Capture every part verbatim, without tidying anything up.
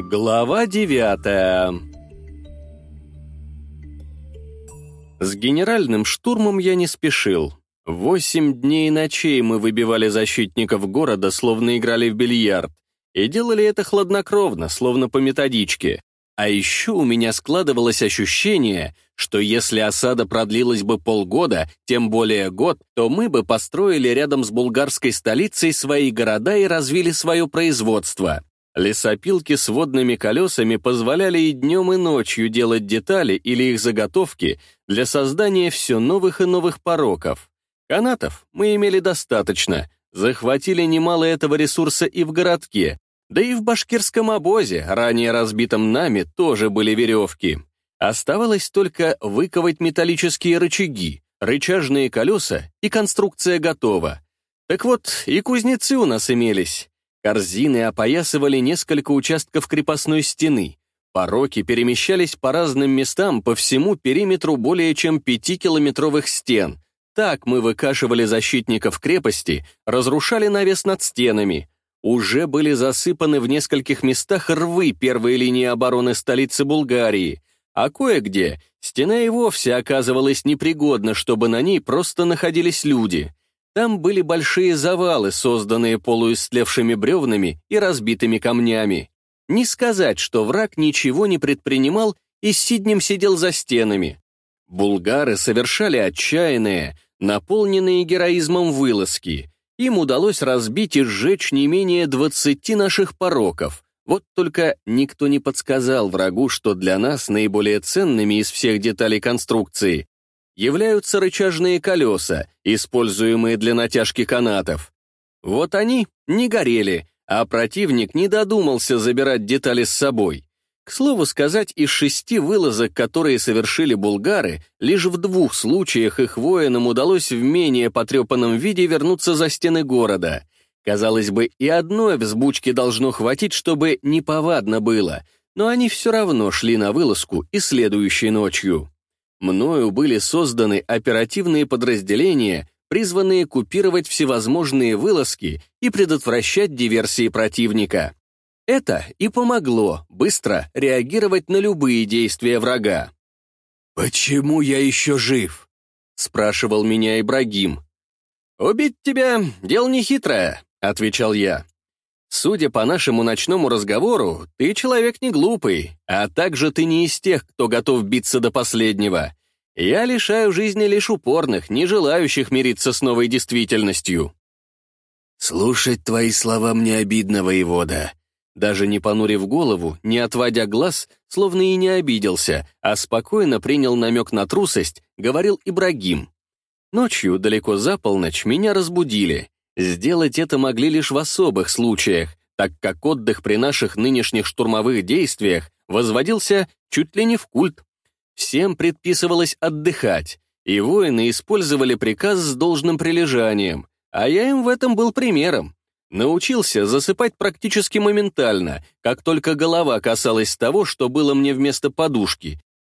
Глава девятая. С генеральным штурмом я не спешил. Восемь дней и ночей мы выбивали защитников города, словно играли в бильярд, и делали это хладнокровно, словно по методичке. А еще у меня складывалось ощущение, что если осада продлилась бы полгода, тем более год, то мы бы построили рядом с булгарской столицей свои города и развили свое производство. Лесопилки с водными колесами позволяли и днем, и ночью делать детали или их заготовки для создания все новых и новых пороков. Канатов мы имели достаточно, захватили немало этого ресурса и в городке, да и в башкирском обозе, ранее разбитом нами, тоже были веревки. Оставалось только выковать металлические рычаги, рычажные колеса, и конструкция готова. Так вот, и кузнецы у нас имелись. Корзины опоясывали несколько участков крепостной стены. Пороки перемещались по разным местам по всему периметру более чем пятикилометровых стен. Так мы выкашивали защитников крепости, разрушали навес над стенами. Уже были засыпаны в нескольких местах рвы первой линии обороны столицы Булгарии, а кое-где стена и вовсе оказывалась непригодна, чтобы на ней просто находились люди. Там были большие завалы, созданные полуистлевшими бревнами и разбитыми камнями. Не сказать, что враг ничего не предпринимал и сиднем сидел за стенами. Булгары совершали отчаянные, наполненные героизмом вылазки. Им удалось разбить и сжечь не менее двадцати наших пороков. Вот только никто не подсказал врагу, что для нас наиболее ценными из всех деталей конструкции являются рычажные колеса, используемые для натяжки канатов. Вот они не горели, а противник не додумался забирать детали с собой. К слову сказать, из шести вылазок, которые совершили булгары, лишь в двух случаях их воинам удалось в менее потрепанном виде вернуться за стены города. Казалось бы, и одной взбучки должно хватить, чтобы неповадно было, но они все равно шли на вылазку и следующей ночью. Мною были созданы оперативные подразделения, призванные купировать всевозможные вылазки и предотвращать диверсии противника. Это и помогло быстро реагировать на любые действия врага. «Почему я еще жив?» — спрашивал меня Ибрагим. «Убить тебя — дело нехитрое», — отвечал я. «Судя по нашему ночному разговору, ты человек не глупый, а также ты не из тех, кто готов биться до последнего. Я лишаю жизни лишь упорных, не желающих мириться с новой действительностью». «Слушать твои слова мне обидно, воевода». Даже не понурив голову, не отводя глаз, словно и не обиделся, а спокойно принял намек на трусость, говорил Ибрагим. Ночью, далеко за полночь, меня разбудили. Сделать это могли лишь в особых случаях, так как отдых при наших нынешних штурмовых действиях возводился чуть ли не в культ. Всем предписывалось отдыхать, и воины использовали приказ с должным прилежанием, а я им в этом был примером. Научился засыпать практически моментально, как только голова касалась того, что было мне вместо подушки.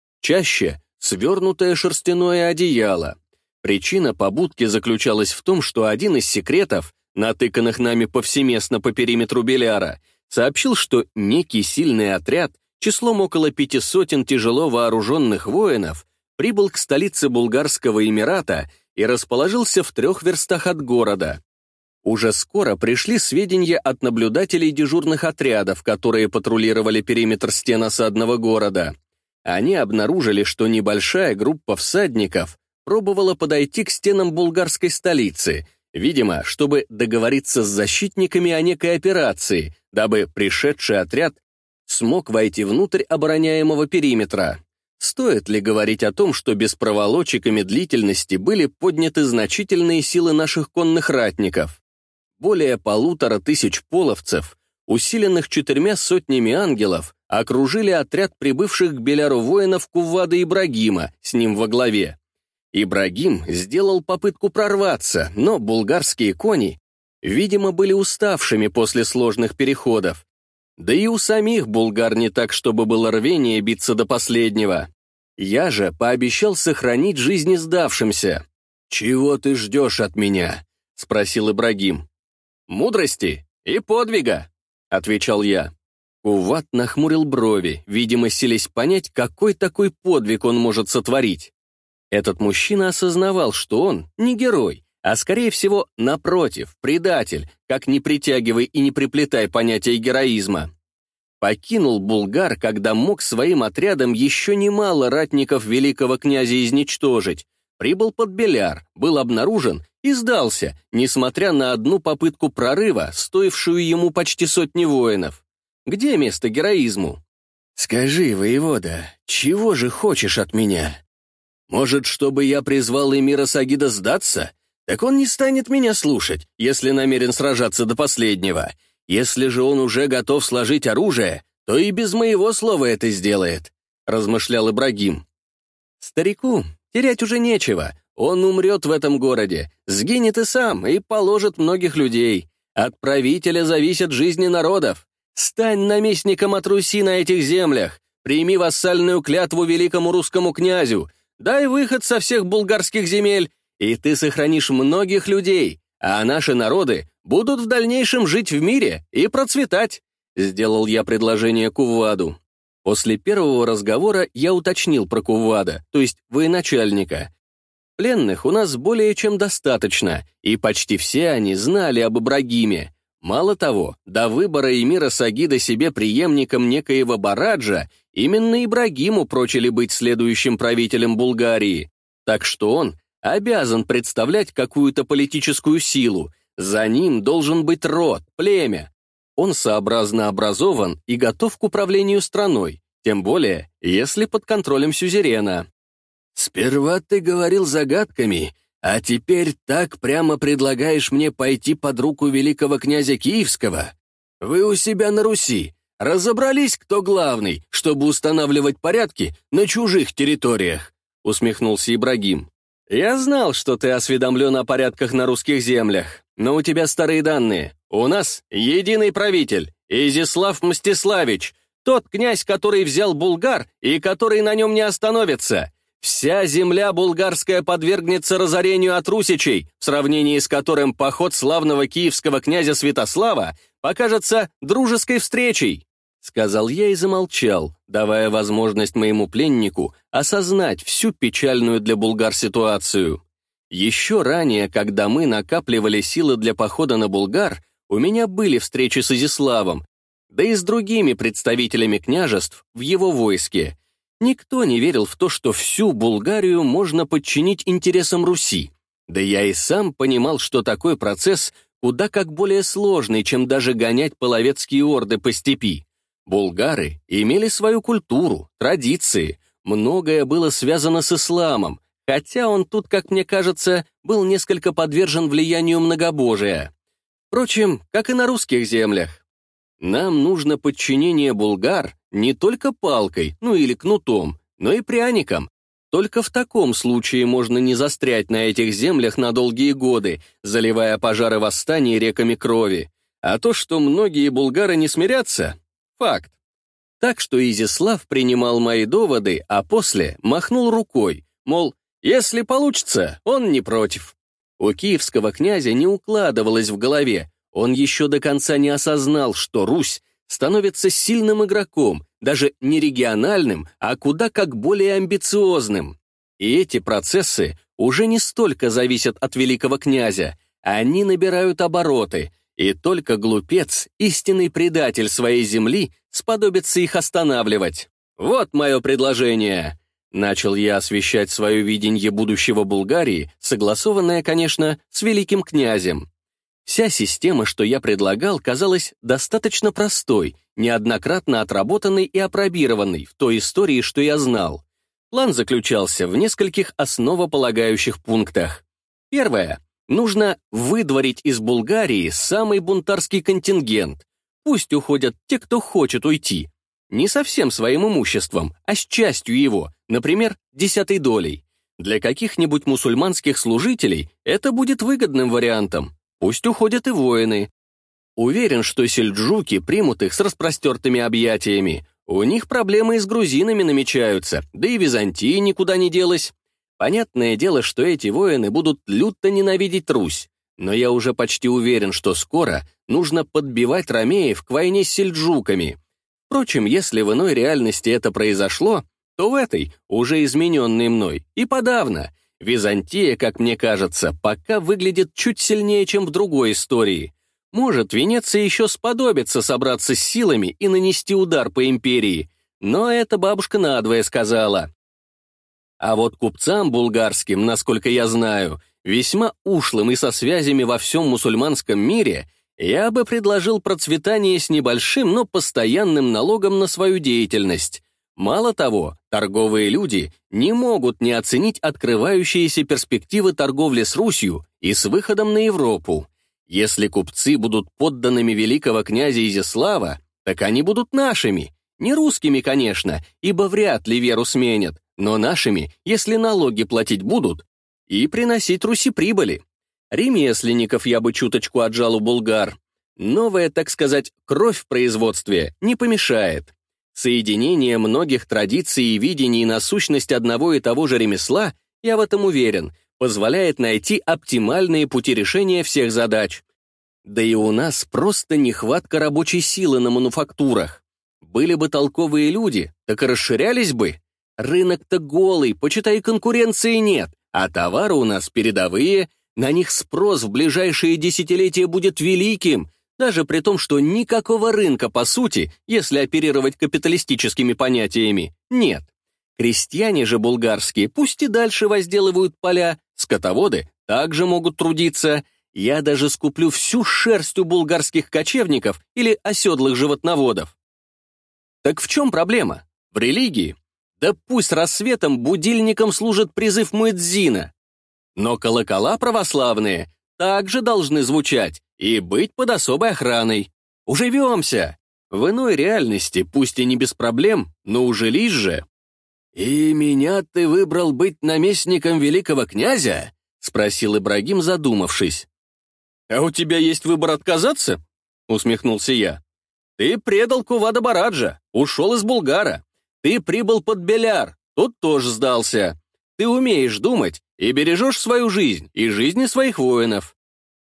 Чаще свернутое шерстяное одеяло. Причина побудки заключалась в том, что один из секретов, натыканных нами повсеместно по периметру Беляра, сообщил, что некий сильный отряд, числом около пяти сотен тяжело вооруженных воинов, прибыл к столице Булгарского Эмирата и расположился в трех верстах от города. Уже скоро пришли сведения от наблюдателей дежурных отрядов, которые патрулировали периметр стен осадного города. Они обнаружили, что небольшая группа всадников пробовала подойти к стенам булгарской столицы, видимо, чтобы договориться с защитниками о некой операции, дабы пришедший отряд смог войти внутрь обороняемого периметра. Стоит ли говорить о том, что без проволочек и медлительности были подняты значительные силы наших конных ратников? Более полутора тысяч половцев, усиленных четырьмя сотнями ангелов, окружили отряд прибывших к Беляру воинов Куввада Ибрагима, с ним во главе. Ибрагим сделал попытку прорваться, но булгарские кони, видимо, были уставшими после сложных переходов. Да и у самих булгар не так, чтобы было рвение биться до последнего. Я же пообещал сохранить жизни сдавшимся. «Чего ты ждешь от меня?» — спросил Ибрагим. «Мудрости и подвига», — отвечал я. Кувват нахмурил брови, видимо, силясь понять, какой такой подвиг он может сотворить. Этот мужчина осознавал, что он не герой, а, скорее всего, напротив, предатель, как не притягивай и не приплетай понятия героизма. Покинул Булгар, когда мог своим отрядом еще немало ратников великого князя изничтожить. Прибыл под Беляр, был обнаружен и сдался, несмотря на одну попытку прорыва, стоившую ему почти сотни воинов. Где место героизму? «Скажи, воевода, чего же хочешь от меня? Может, чтобы я призвал эмира Сагида сдаться? Так он не станет меня слушать, если намерен сражаться до последнего. Если же он уже готов сложить оружие, то и без моего слова это сделает», — размышлял Ибрагим. Старику терять уже нечего, он умрет в этом городе, сгинет и сам, и положит многих людей. От правителя зависят жизни народов. Стань наместником от Руси на этих землях, прими вассальную клятву великому русскому князю, дай выход со всех булгарских земель, и ты сохранишь многих людей, а наши народы будут в дальнейшем жить в мире и процветать», — сделал я предложение Кувваду. После первого разговора я уточнил про Куввада, то есть военачальника. Пленных у нас более чем достаточно, и почти все они знали об Ибрагиме. Мало того, до выбора эмира Сагида себе преемником некоего Бараджа именно Ибрагиму прочили быть следующим правителем Булгарии, так что он обязан представлять какую-то политическую силу, за ним должен быть род, племя. Он сообразно образован и готов к управлению страной, тем более, если под контролем сюзерена. «Сперва ты говорил загадками, а теперь так прямо предлагаешь мне пойти под руку великого князя Киевского? Вы у себя на Руси разобрались, кто главный, чтобы устанавливать порядки на чужих территориях?» — усмехнулся Ибрагим. «Я знал, что ты осведомлен о порядках на русских землях, но у тебя старые данные. У нас единый правитель, Изяслав Мстиславич, тот князь, который взял Булгар и который на нем не остановится. Вся земля булгарская подвергнется разорению от русичей, в сравнении с которым поход славного киевского князя Святослава покажется дружеской встречей», — сказал я и замолчал, давая возможность моему пленнику осознать всю печальную для булгар ситуацию. Еще ранее, когда мы накапливали силы для похода на Булгар, у меня были встречи с Изяславом, да и с другими представителями княжеств в его войске. Никто не верил в то, что всю Булгарию можно подчинить интересам Руси. Да я и сам понимал, что такой процесс куда как более сложный, чем даже гонять половецкие орды по степи. Булгары имели свою культуру, традиции, многое было связано с исламом, хотя он тут, как мне кажется, был несколько подвержен влиянию многобожия. Впрочем, как и на русских землях. Нам нужно подчинение булгар не только палкой, ну или кнутом, но и пряником. Только в таком случае можно не застрять на этих землях на долгие годы, заливая пожары восстаний реками крови. А то, что многие булгары не смирятся — факт. Так что Изяслав принимал мои доводы, а после махнул рукой, мол, если получится, он не против. У киевского князя не укладывалось в голове, он еще до конца не осознал, что Русь становится сильным игроком, даже не региональным, а куда как более амбициозным. И эти процессы уже не столько зависят от великого князя, они набирают обороты, и только глупец, истинный предатель своей земли, сподобится их останавливать. Вот мое предложение. Начал я освещать свое видение будущего Булгарии, согласованное, конечно, с великим князем. Вся система, что я предлагал, казалась достаточно простой, неоднократно отработанной и апробированной в той истории, что я знал. План заключался в нескольких основополагающих пунктах. Первое. Нужно выдворить из Булгарии самый бунтарский контингент. Пусть уходят те, кто хочет уйти. Не совсем своим имуществом, а с частью его, например, десятой долей. Для каких-нибудь мусульманских служителей это будет выгодным вариантом. Пусть уходят и воины. Уверен, что сельджуки примут их с распростертыми объятиями. У них проблемы и с грузинами намечаются, да и Византия никуда не делась. Понятное дело, что эти воины будут люто ненавидеть Русь, но я уже почти уверен, что скоро нужно подбивать ромеев к войне с сельджуками. Впрочем, если в иной реальности это произошло, то в этой, уже измененной мной, и подавно. Византия, как мне кажется, пока выглядит чуть сильнее, чем в другой истории. Может, Венеция еще сподобится собраться с силами и нанести удар по империи, но это бабушка надвое сказала. А вот купцам булгарским, насколько я знаю, весьма ушлым и со связями во всем мусульманском мире, я бы предложил процветание с небольшим, но постоянным налогом на свою деятельность. Мало того, торговые люди не могут не оценить открывающиеся перспективы торговли с Русью и с выходом на Европу. Если купцы будут подданными великого князя Изяслава, так они будут нашими. Не русскими, конечно, ибо вряд ли веру сменят, но нашими, если налоги платить будут, и приносить Руси прибыли. Ремесленников я бы чуточку отжал у булгар. Новая, так сказать, кровь в производстве не помешает. Соединение многих традиций и видений на сущность одного и того же ремесла, я в этом уверен, позволяет найти оптимальные пути решения всех задач. Да и у нас просто нехватка рабочей силы на мануфактурах. Были бы толковые люди, так и расширялись бы. Рынок-то голый, почитай, конкуренции нет, а товары у нас передовые, на них спрос в ближайшие десятилетия будет великим, даже при том, что никакого рынка, по сути, если оперировать капиталистическими понятиями, нет. Крестьяне же булгарские пусть и дальше возделывают поля, скотоводы также могут трудиться. Я даже скуплю всю шерсть у булгарских кочевников или оседлых животноводов. Так в чем проблема? В религии? Да пусть рассветом будильником служит призыв муэдзина. Но колокола православные также должны звучать и быть под особой охраной. Уживемся. В иной реальности, пусть и не без проблем, но ужились же. «И меня ты выбрал быть наместником великого князя?» — спросил Ибрагим, задумавшись. «А у тебя есть выбор отказаться?» — усмехнулся я. «Ты предал Кувада Бараджа, ушел из Булгара. Ты прибыл под Беляр, тут тоже сдался. Ты умеешь думать и бережешь свою жизнь и жизни своих воинов.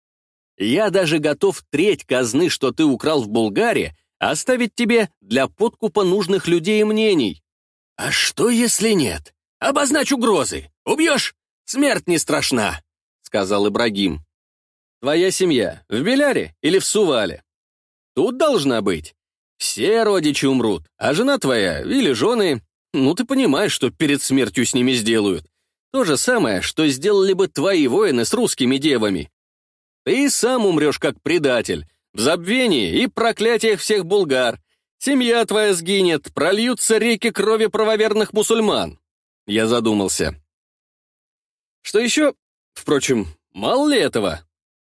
Я даже готов треть казны, что ты украл в Булгаре, оставить тебе для подкупа нужных людей и мнений». «А что, если нет? Обозначь угрозы. Убьешь? Смерть не страшна», — сказал Ибрагим. «Твоя семья в Беляре или в Сувале? Тут должна быть. Все родичи умрут, а жена твоя или жены, ну ты понимаешь, что перед смертью с ними сделают. То же самое, что сделали бы твои воины с русскими девами. Ты сам умрешь как предатель, в забвении и проклятиях всех булгар. Семья твоя сгинет, прольются реки крови правоверных мусульман». Я задумался. Что еще? Впрочем, мало ли этого?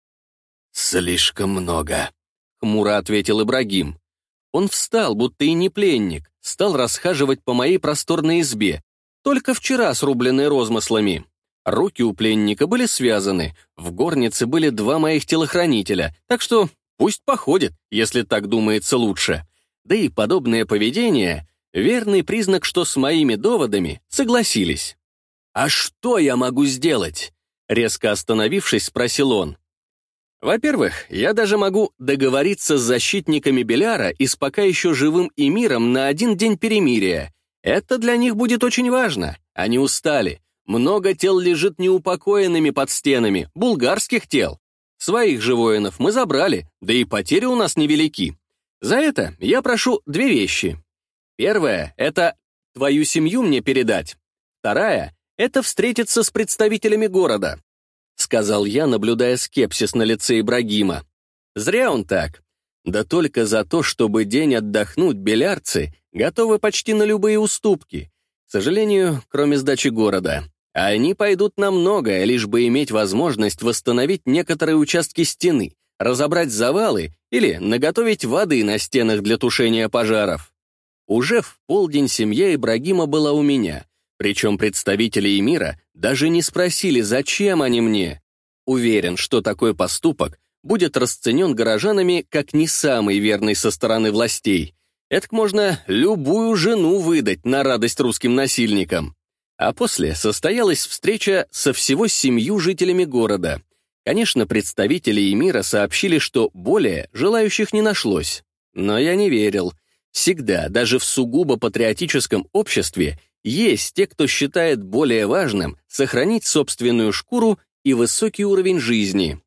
«Слишком много», — хмуро ответил Ибрагим. Он встал, будто и не пленник, стал расхаживать по моей просторной избе, только вчера срубленной розмыслами. Руки у пленника были связаны, в горнице были два моих телохранителя, так что пусть походит, если так думается лучше. Да и подобное поведение — верный признак, что с моими доводами согласились. «А что я могу сделать?» — резко остановившись, спросил он. «Во-первых, я даже могу договориться с защитниками Беляра и с пока еще живым эмиром на один день перемирия. Это для них будет очень важно. Они устали. Много тел лежит неупокоенными под стенами, булгарских тел. Своих же воинов мы забрали, да и потери у нас невелики. За это я прошу две вещи. Первая — это твою семью мне передать. Вторая — это встретиться с представителями города», — сказал я, наблюдая скепсис на лице Ибрагима. Зря он так. Да только за то, чтобы день отдохнуть, белярцы готовы почти на любые уступки. К сожалению, кроме сдачи города. А они пойдут на многое, лишь бы иметь возможность восстановить некоторые участки стены, разобрать завалы или наготовить воды на стенах для тушения пожаров. Уже в полдень семья Ибрагима была у меня, причем представители эмира даже не спросили, зачем они мне. Уверен, что такой поступок будет расценен горожанами как не самый верный со стороны властей. Этак можно любую жену выдать на радость русским насильникам. А после состоялась встреча со всего семью жителями города. Конечно, представители эмира сообщили, что более желающих не нашлось. Но я не верил. Всегда, даже в сугубо патриотическом обществе, есть те, кто считает более важным сохранить собственную шкуру и высокий уровень жизни.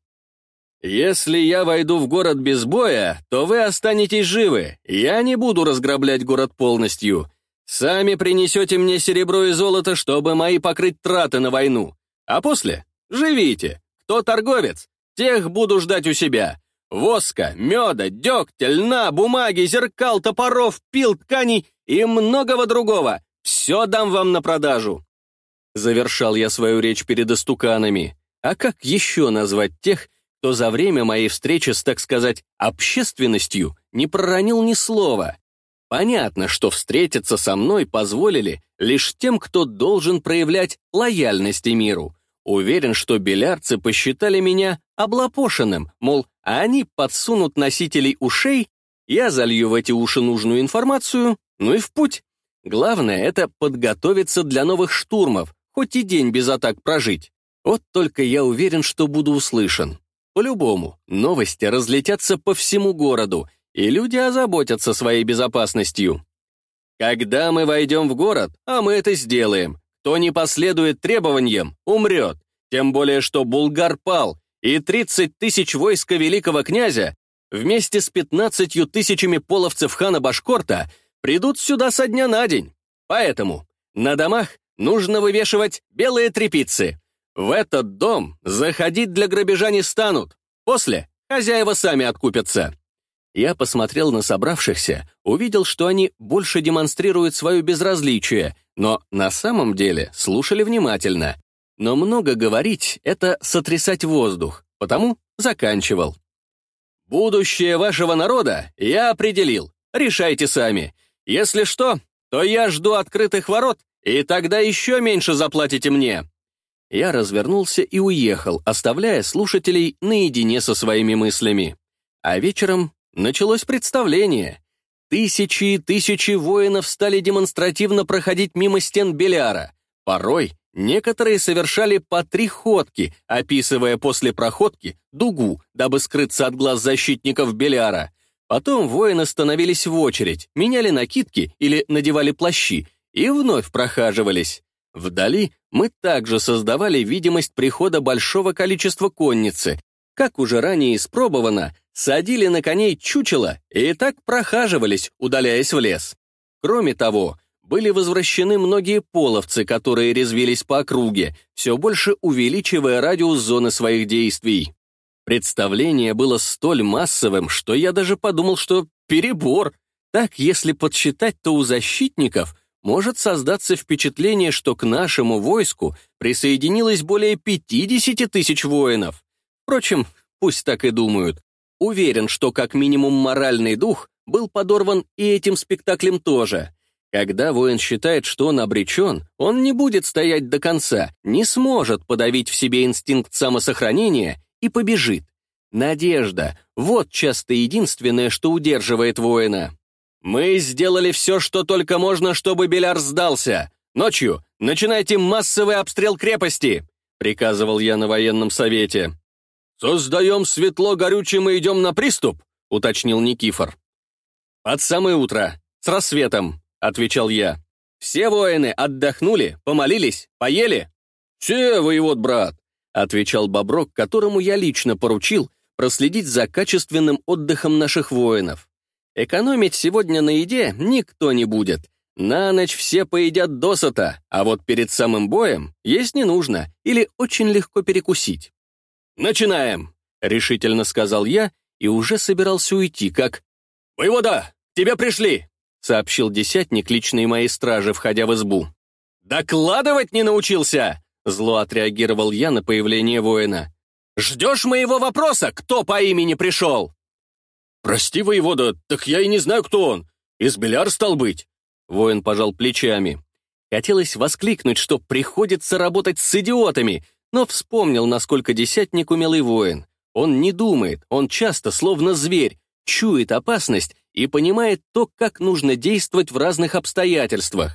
«Если я войду в город без боя, то вы останетесь живы. Я не буду разграблять город полностью. Сами принесете мне серебро и золото, чтобы мои покрыть траты на войну. А после живите. Кто торговец, тех буду ждать у себя. Воска, меда, дегтя, льна, бумаги, зеркал, топоров, пил, тканей и многого другого. Все дам вам на продажу». Завершал я свою речь перед истуканами. А как еще назвать тех, кто за время моей встречи с, так сказать, общественностью не проронил ни слова? Понятно, что встретиться со мной позволили лишь тем, кто должен проявлять лояльность миру. Уверен, что белярцы посчитали меня облапошенным, мол, а они подсунут носителей ушей, я залью в эти уши нужную информацию, ну и в путь. Главное — это подготовиться для новых штурмов, хоть и день без атак прожить. Вот только я уверен, что буду услышан. По-любому, новости разлетятся по всему городу, и люди озаботятся своей безопасностью. Когда мы войдем в город, а мы это сделаем, кто не последует требованиям, умрет. Тем более, что Булгар пал, и тридцать тысяч войска великого князя вместе с пятнадцатью тысячами половцев хана Башкорта придут сюда со дня на день. Поэтому на домах нужно вывешивать белые тряпицы. В этот дом заходить для грабежа не станут. После хозяева сами откупятся. Я посмотрел на собравшихся, увидел, что они больше демонстрируют свое безразличие, но на самом деле слушали внимательно. Но много говорить — это сотрясать воздух, потому заканчивал. «Будущее вашего народа я определил. Решайте сами. Если что, то я жду открытых ворот, и тогда еще меньше заплатите мне». Я развернулся и уехал, оставляя слушателей наедине со своими мыслями. А вечером началось представление. Тысячи и тысячи воинов стали демонстративно проходить мимо стен Беляра. Порой некоторые совершали по три ходки, описывая после проходки дугу, дабы скрыться от глаз защитников Беляра. Потом воины становились в очередь, меняли накидки или надевали плащи и вновь прохаживались. Вдали мы также создавали видимость прихода большого количества конницы. Как уже ранее испробовано, садили на коней чучело и так прохаживались, удаляясь в лес. Кроме того, были возвращены многие половцы, которые резвились по округе, все больше увеличивая радиус зоны своих действий. Представление было столь массовым, что я даже подумал, что перебор. Так, если подсчитать, то у защитников может создаться впечатление, что к нашему войску присоединилось более пятидесяти тысяч воинов. Впрочем, пусть так и думают. Уверен, что как минимум моральный дух был подорван и этим спектаклем тоже. Когда воин считает, что он обречен, он не будет стоять до конца, не сможет подавить в себе инстинкт самосохранения и побежит. Надежда — вот часто единственное, что удерживает воина. «Мы сделали все, что только можно, чтобы Беляр сдался. Ночью начинайте массовый обстрел крепости», — приказывал я на военном совете. «Создаем светло горючим и идем на приступ», — уточнил Никифор. «Под самое утро, с рассветом», — отвечал я. «Все воины отдохнули, помолились, поели?» «Все, воевод, брат», — отвечал Боброк, которому я лично поручил проследить за качественным отдыхом наших воинов. Экономить сегодня на еде никто не будет. На ночь все поедят досыта, а вот перед самым боем есть не нужно или очень легко перекусить. «Начинаем!» — решительно сказал я и уже собирался уйти, как... «Воевода, к тебе пришли!» — сообщил десятник личной моей стражи, входя в избу. «Докладывать не научился!» — зло отреагировал я на появление воина. «Ждешь моего вопроса, кто по имени пришел?» «Прости, воевода, так я и не знаю, кто он. Из Беляр, стал быть». Воин пожал плечами. Хотелось воскликнуть, что приходится работать с идиотами, но вспомнил, насколько десятник умелый воин. Он не думает, он часто, словно зверь, чует опасность и понимает то, как нужно действовать в разных обстоятельствах.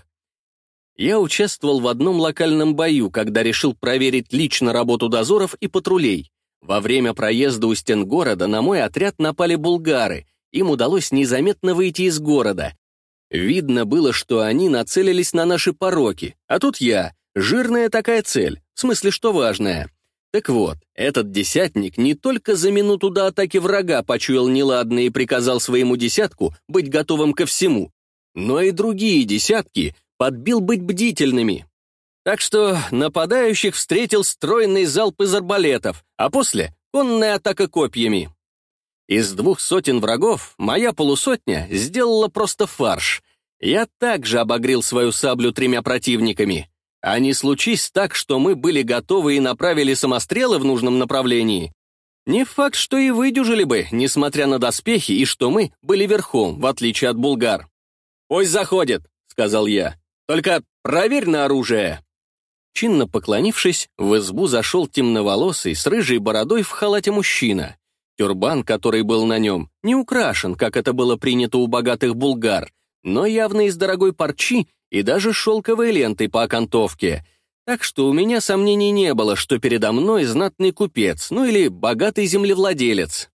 Я участвовал в одном локальном бою, когда решил проверить лично работу дозоров и патрулей. Во время проезда у стен города на мой отряд напали булгары, им удалось незаметно выйти из города. Видно было, что они нацелились на наши пороки, а тут я, жирная такая цель, в смысле, что важная. Так вот, этот десятник не только за минуту до атаки врага почуял неладное и приказал своему десятку быть готовым ко всему, но и другие десятки подбил быть бдительными. Так что нападающих встретил стройный залп из арбалетов, а после — конная атака копьями. Из двух сотен врагов моя полусотня сделала просто фарш. Я также обогрел свою саблю тремя противниками. А не случись так, что мы были готовы и направили самострелы в нужном направлении, не факт, что и выдюжили бы, несмотря на доспехи, и что мы были верхом, в отличие от булгар. «Пусть заходит», — сказал я. «Только проверь на оружие». Чинно поклонившись, в избу зашел темноволосый, с рыжей бородой в халате мужчина. Тюрбан, который был на нем, не украшен, как это было принято у богатых булгар, но явно из дорогой парчи и даже шелковой лентой по окантовке. Так что у меня сомнений не было, что передо мной знатный купец, ну или богатый землевладелец.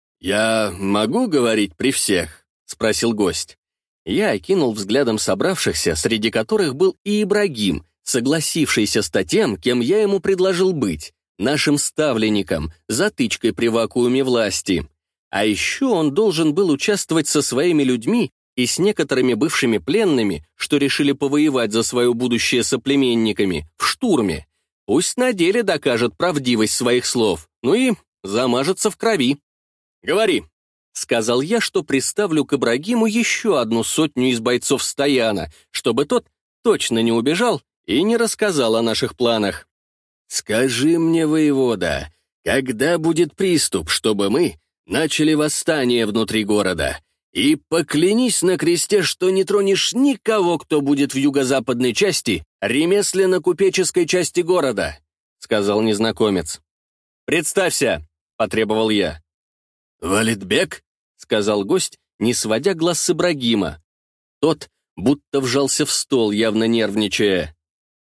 «Я могу говорить при всех?» — спросил гость. Я окинул взглядом собравшихся, среди которых был и Ибрагим, согласившийся стать тем, кем я ему предложил быть, нашим ставленником, затычкой при вакууме власти. А еще он должен был участвовать со своими людьми и с некоторыми бывшими пленными, что решили повоевать за свое будущее соплеменниками, в штурме. Пусть на деле докажет правдивость своих слов, ну и замажется в крови. «Говори», — сказал я, что приставлю к Ибрагиму еще одну сотню из бойцов Стояна, чтобы тот точно не убежал и не рассказал о наших планах. «Скажи мне, воевода, когда будет приступ, чтобы мы начали восстание внутри города? И поклянись на кресте, что не тронешь никого, кто будет в юго-западной части, ремесленно-купеческой части города», — сказал незнакомец. «Представься», — потребовал я. «Валидбек», — сказал гость, не сводя глаз с Ибрагима. Тот будто вжался в стол, явно нервничая.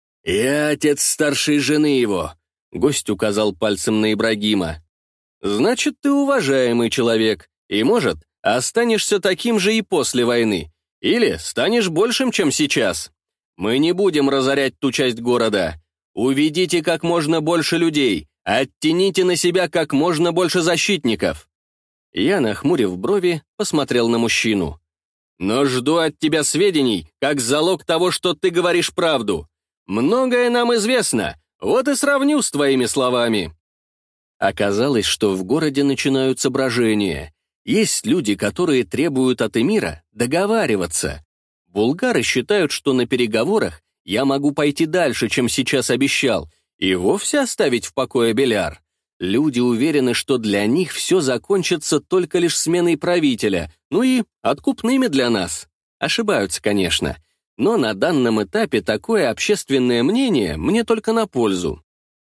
«Я отец старшей жены его», — гость указал пальцем на Ибрагима. «Значит, ты уважаемый человек, и, может, останешься таким же и после войны, или станешь большим, чем сейчас. Мы не будем разорять ту часть города. Уведите как можно больше людей, оттяните на себя как можно больше защитников». Я, нахмурив брови, посмотрел на мужчину. «Но жду от тебя сведений, как залог того, что ты говоришь правду. Многое нам известно, вот и сравню с твоими словами». Оказалось, что в городе начинаются брожения. Есть люди, которые требуют от эмира договариваться. Булгары считают, что на переговорах я могу пойти дальше, чем сейчас обещал, и вовсе оставить в покое Беляр. Люди уверены, что для них все закончится только лишь сменой правителя, ну и откупными для нас. Ошибаются, конечно, но на данном этапе такое общественное мнение мне только на пользу.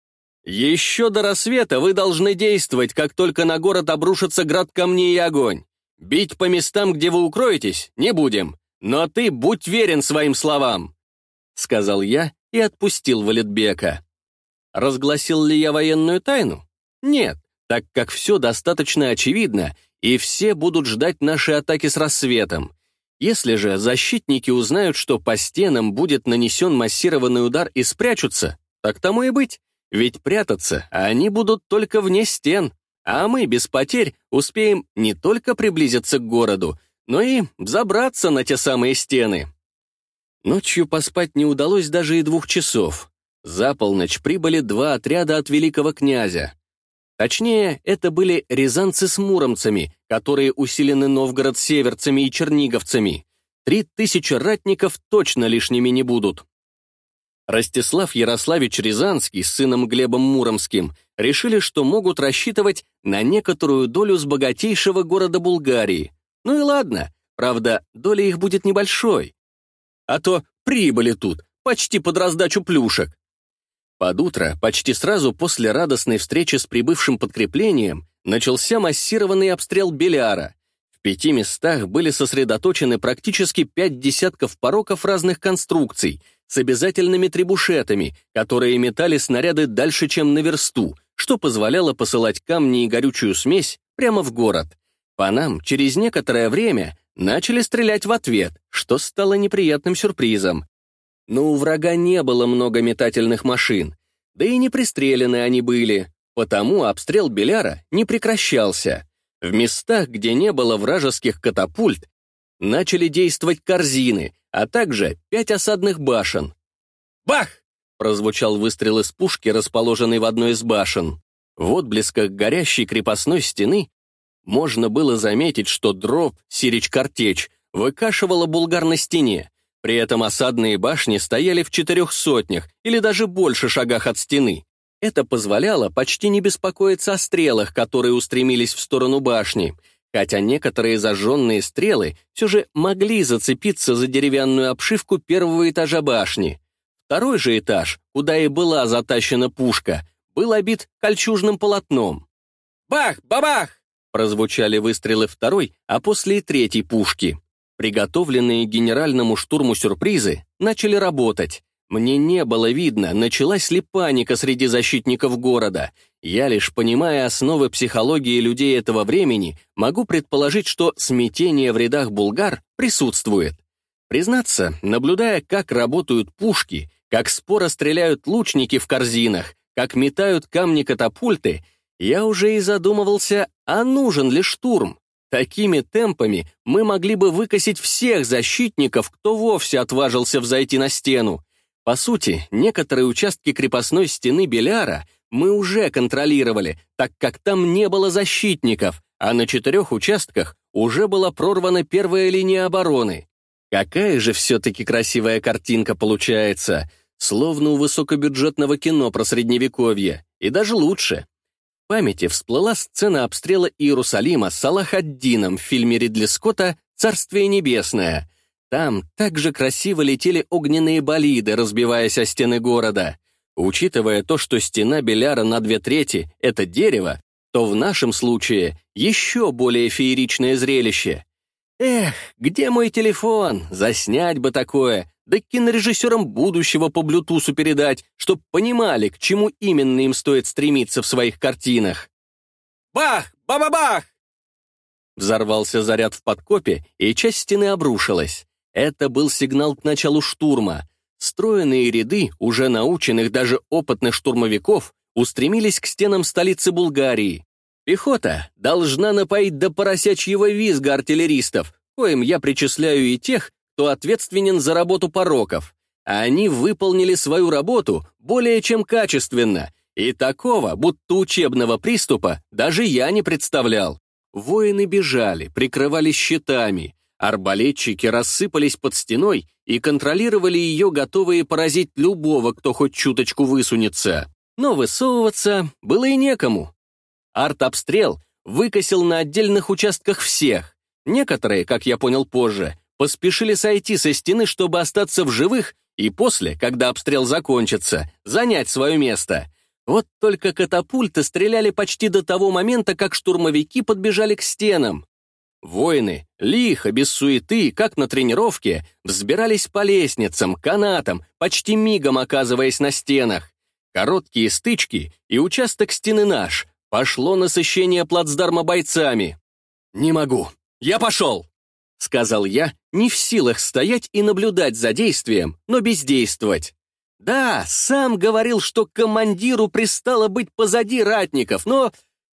Еще до рассвета вы должны действовать, как только на город обрушится град камней и огонь. Бить по местам, где вы укроетесь, не будем, но ты будь верен своим словам», — сказал я и отпустил Валидбека. Разгласил ли я военную тайну? Нет, так как все достаточно очевидно, и все будут ждать нашей атаки с рассветом. Если же защитники узнают, что по стенам будет нанесен массированный удар и спрячутся, так тому и быть, ведь прятаться они будут только вне стен, а мы без потерь успеем не только приблизиться к городу, но и забраться на те самые стены. Ночью поспать не удалось даже и двух часов. За полночь прибыли два отряда от великого князя. Точнее, это были рязанцы с муромцами, которые усилены новгород-северцами и черниговцами. Три тысячи ратников точно лишними не будут. Ростислав Ярославич Рязанский с сыном Глебом Муромским решили, что могут рассчитывать на некоторую долю с богатейшего города Булгарии. Ну и ладно, правда, доля их будет небольшой. А то прибыли тут, почти под раздачу плюшек. Под утро, почти сразу после радостной встречи с прибывшим подкреплением, начался массированный обстрел Беляра. В пяти местах были сосредоточены практически пять десятков пороков разных конструкций с обязательными требушетами, которые метали снаряды дальше, чем на версту, что позволяло посылать камни и горючую смесь прямо в город. По нам через некоторое время начали стрелять в ответ, что стало неприятным сюрпризом. Но у врага не было много метательных машин, да и не пристрелены они были, потому обстрел Беляра не прекращался. В местах, где не было вражеских катапульт, начали действовать корзины, а также пять осадных башен. «Бах!» — прозвучал выстрел из пушки, расположенной в одной из башен. В отблесках горящей крепостной стены можно было заметить, что дробь Сирич-Картечь выкашивала булгар на стене. При этом осадные башни стояли в четырех сотнях или даже больше шагах от стены. Это позволяло почти не беспокоиться о стрелах, которые устремились в сторону башни, хотя некоторые зажженные стрелы все же могли зацепиться за деревянную обшивку первого этажа башни. Второй же этаж, куда и была затащена пушка, был обит кольчужным полотном. «Бах! Бабах!» прозвучали выстрелы второй, а после и третьей пушки. Приготовленные к генеральному штурму сюрпризы начали работать. Мне не было видно, началась ли паника среди защитников города. Я лишь, понимая основы психологии людей этого времени, могу предположить, что смятение в рядах булгар присутствует. Признаться, наблюдая, как работают пушки, как споро стреляют лучники в корзинах, как метают камни катапульты, я уже и задумывался, а нужен ли штурм. Такими темпами мы могли бы выкосить всех защитников, кто вовсе отважился взойти на стену. По сути, некоторые участки крепостной стены Беляра мы уже контролировали, так как там не было защитников, а на четырех участках уже была прорвана первая линия обороны. Какая же все-таки красивая картинка получается, словно у высокобюджетного кино про Средневековье, и даже лучше. В памяти всплыла сцена обстрела Иерусалима Салах ад-Дином в фильме Ридли Скотта «Царствие небесное». Там также красиво летели огненные болиды, разбиваясь о стены города. Учитывая то, что стена Беляра на две трети — это дерево, то в нашем случае еще более фееричное зрелище. Эх, где мой телефон? Заснять бы такое, да кинорежиссерам будущего по блютусу передать, чтоб понимали, к чему именно им стоит стремиться в своих картинах. Бах! Ба-ба-бах! Взорвался заряд в подкопе, и часть стены обрушилась. Это был сигнал к началу штурма. Стройные ряды, уже наученных даже опытных штурмовиков, устремились к стенам столицы Булгарии. Пехота должна напоить до поросячьего визга артиллеристов, коим я причисляю и тех, кто ответственен за работу пороков. А они выполнили свою работу более чем качественно, и такого, будто учебного приступа, даже я не представлял. Воины бежали, прикрывались щитами, арбалетчики рассыпались под стеной и контролировали ее, готовые поразить любого, кто хоть чуточку высунется. Но высовываться было и некому. Артобстрел выкосил на отдельных участках всех. Некоторые, как я понял позже, поспешили сойти со стены, чтобы остаться в живых, и после, когда обстрел закончится, занять свое место. Вот только катапульты стреляли почти до того момента, как штурмовики подбежали к стенам. Воины, лихо, без суеты, как на тренировке, взбирались по лестницам, канатам, почти мигом оказываясь на стенах. Короткие стычки, и участок стены наш. Пошло насыщение плацдарма бойцами. «Не могу. Я пошел!» — сказал я, не в силах стоять и наблюдать за действием, но бездействовать. Да, сам говорил, что командиру пристало быть позади ратников, но...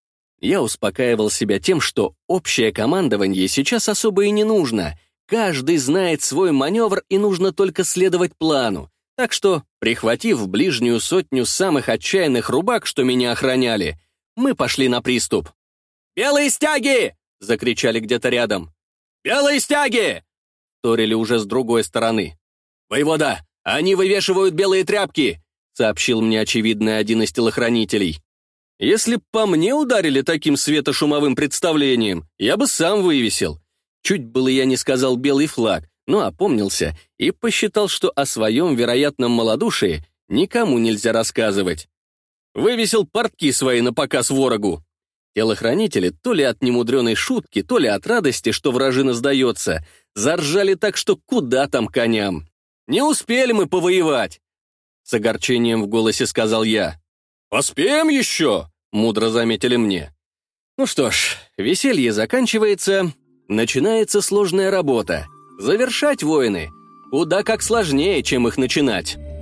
Я успокаивал себя тем, что общее командование сейчас особо и не нужно. Каждый знает свой маневр, и нужно только следовать плану. Так что, прихватив ближнюю сотню самых отчаянных рубак, что меня охраняли, мы пошли на приступ. «Белые стяги!» — закричали где-то рядом. «Белые стяги!» — вторили уже с другой стороны. «Воевода, они вывешивают белые тряпки!» — сообщил мне очевидный один из телохранителей. Если б по мне ударили таким светошумовым представлением, я бы сам вывесил. Чуть было я не сказал белый флаг, но опомнился и посчитал, что о своем вероятном малодушии никому нельзя рассказывать. Вывесил портки свои на показ ворогу. Телохранители, то ли от немудреной шутки, то ли от радости, что вражина сдается, заржали так, что куда там коням. «Не успели мы повоевать!» С огорчением в голосе сказал я. «Поспеем еще!» — мудро заметили мне. Ну что ж, веселье заканчивается, начинается сложная работа. Завершать войны куда как сложнее, чем их начинать.